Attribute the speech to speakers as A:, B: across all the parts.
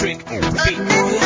A: Trick on the beat.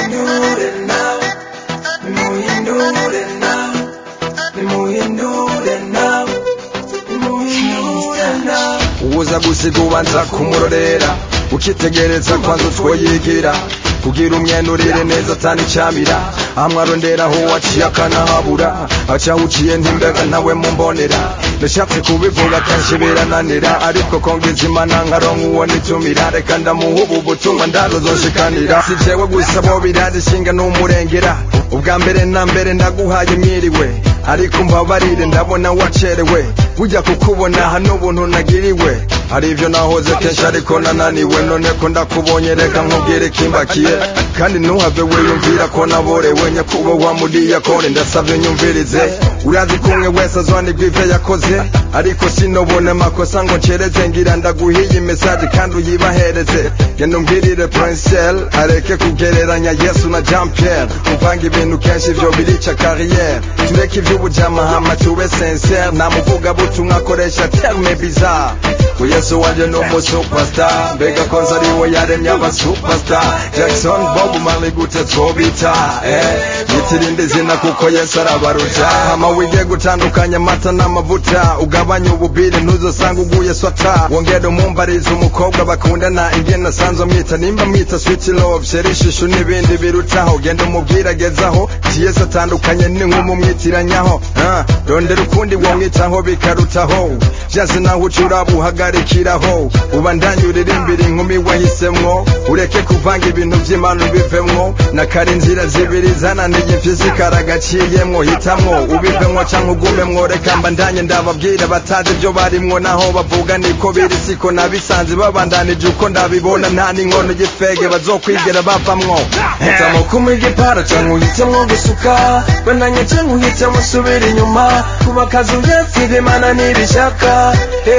B: uza gusiga ubanza kumurorera ukitegereza kwanza utwoyigira kugira umwenurire neza atani camira amwarondera ho waciye akanahabura aca uciye ntimbega nawe mumbonera nashatse kubivuga kenshi birananira ariko kongeza imana nkaronka uwo nitumira reka ndamuha ubu butumwa ndanozonshikanira si jewe gusa bo biradishinga n'umurengera ubwa mbere na mbere naguhaye mwiriwe ariko mbabarire ndabona wacerewe burya kukubona hano ubuntu nagiriwe hari ivyo nahoze kenshi ariko nananiwe none ko ndakubonye reka nkubwire kimbakiye kandi ntuhave wiyumvira ko naborewe nyakubahwa mudiyakoni ndasavye nyumvirize urazi kumwe wese azonigwa ivyo yakoze ariko sinobone makosa ngo ncereze ngira ndaguhiye imesaje kandi uyibahereze genda umbwirire Prince areke kugereranya Yesu na Jean Pierre uvanga ibintu kenshi ivyo birica carrière tureke ivy'ubujama hama tube sincere namuvuga butumwa akoresha terme bizarre ko Yesu wanje numu superstar mbega konza ariwe yaremye aba superstar Jackson Bob Marley gute twobita yitirinde izina kuko Yesu arabaruta hama wige gutandukanya amata n'amavuta ugabanya ububire ntuzosanga uguye swata wongera umumbariza umukobwa bakundana ingene asanzwe mwita nimba mwita sweet love sheri shishu n'ibindi birutaho genda umubwiragezaho Yesu atandukanye n'inkumumwitiranyaho rondera ukundi womwitaho bikarutaho vyaze naho ucura buhagarikiraho ubandanye uririmbira inkumi wahisemwo ureke kuvanga ibintu vy'Imana ubivemwo na kare inzira zibiri zananiye imfyisi karagaciyemwo hitamwo ubivemwo canke ugumemwo reka mbandanye ndababwira batazi ivyo barimwo naho bavuga niko biri siko nabisanze babandanije uko ndabibona nta n'inkono y'ifege bazokwigera bavamwo hitamo kumwiga ipara canke uhitemwo gusuka bandanye canke uhitemwo subira inyuma kuba akazi uyapfira Imana nibishaka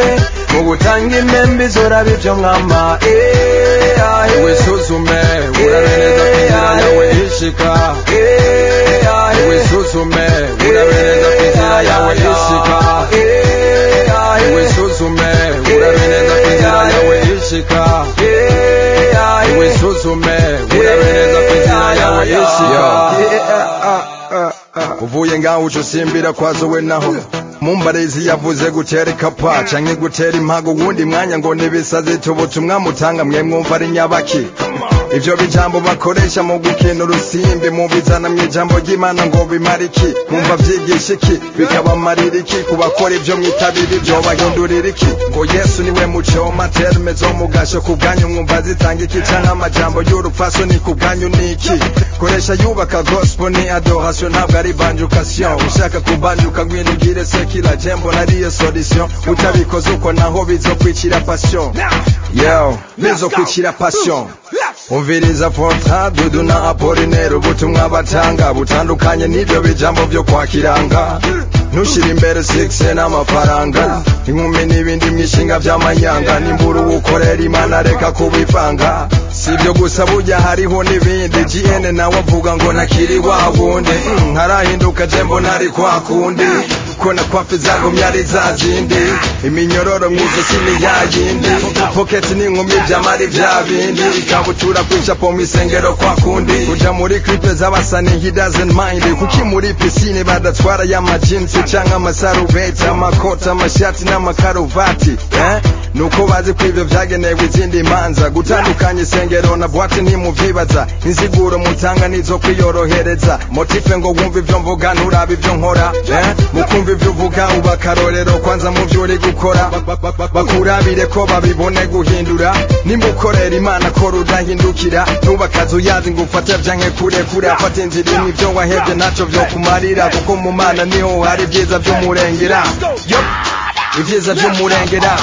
B: mu gutanga impembe izoraba ivyo mwama wisuzume urabe neza kw'inzira yawe ishika wisuzume urabe neza kw'inzira yawe ishika wisuzume urabe neza kw'inzira yawe ishika wisuzume urabe neza kw'inzira yawe ishika uvuye ngaho uca usimbira kwazowe naho mumbarezi yavuze gutera ikapa canke gutera impago wundi mwanya ngo nibisaze tubutumwa mutanga mwe mwumva ari nyabaki ivyo bijambo bakoresha mu gukina urusimbi mubizana mw'ijambo ry'Imana ngo bimariki mwumva vyigisha iki bikabamarira iki kubakora ivyo mwitabira ivyo bahindurira iki ngo Yesu niwe muco materme zo mugasho kubwanyu mwumva zitanga iki canke amajambo y'urupfaso ni kubwanyu niki koresha yubaka gospel ni adoration ntabwo ari banjucation ushaka kubanjuka ngwino ugire sekila jembo nariyo solution utabikoze uko naho bizokwicira passion bizokwicira passion umviriza Ponta Dudu na Apollinaire ubutumwa batanga butandukanye n'ivyo bijambo vyo kwakiranga ntushira imbere 6 n'amafaranga inkumi n'ibindi mwishinga vy'amanyanga nimbura ukorera Imana reka kubivanga sivyo gusa burya hariho n'ibindi GN nawe avuga ngo nakiri wa wundi harahinduka jembo nari kwa kundi kona kwafi zagumya ari zazindi iminyororo mwizosi ni yayindi pocket n'inkumi vy'amari vya bindi ikabutura kwica po misengero kwa kundi kuja muri clipe z'abasani he doesn't mind kuki muri piscine badatwara y'amajinsi canke amasarubeti amakoti amashati n'amakaruvati nuko bazi ko ivyo vyagenewe izindi manza gutandukanya isengero na bwati ntimuvyibaza insiguro mutanga nizo kwiyorohereza motife ngo wumva ivyo mvuga nturaba ivyo nkora mukumva ivyo uvuga uba akarorero kwanza mu vyo uri gukora bakurabire ko babibone guhindura nimba ukorera Imana ko rudahindukira nuba akazi uyazi ngo ufate vyanke kure afata inzira imwe ivyo wahevye ntaco vyo kumarira kuko mu Mana niho hari ibyiza vy'umurengera ibyiza vy'umurengera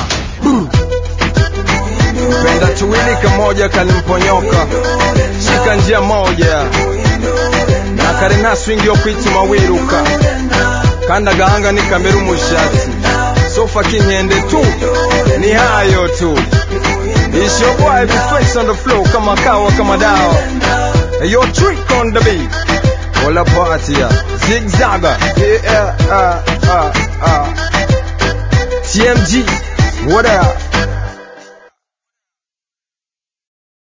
B: penda tuwilika moja kalimponyoka shika njia moja na kare nta swingi yo kwituma wiruka kandi agahanga ni kamera umushatsi sofa kinkende tu ni hayo tu it's your boy be flex on the floor kama kawa kama dawa your trick on the beat wala party ya zigzaga TMG what up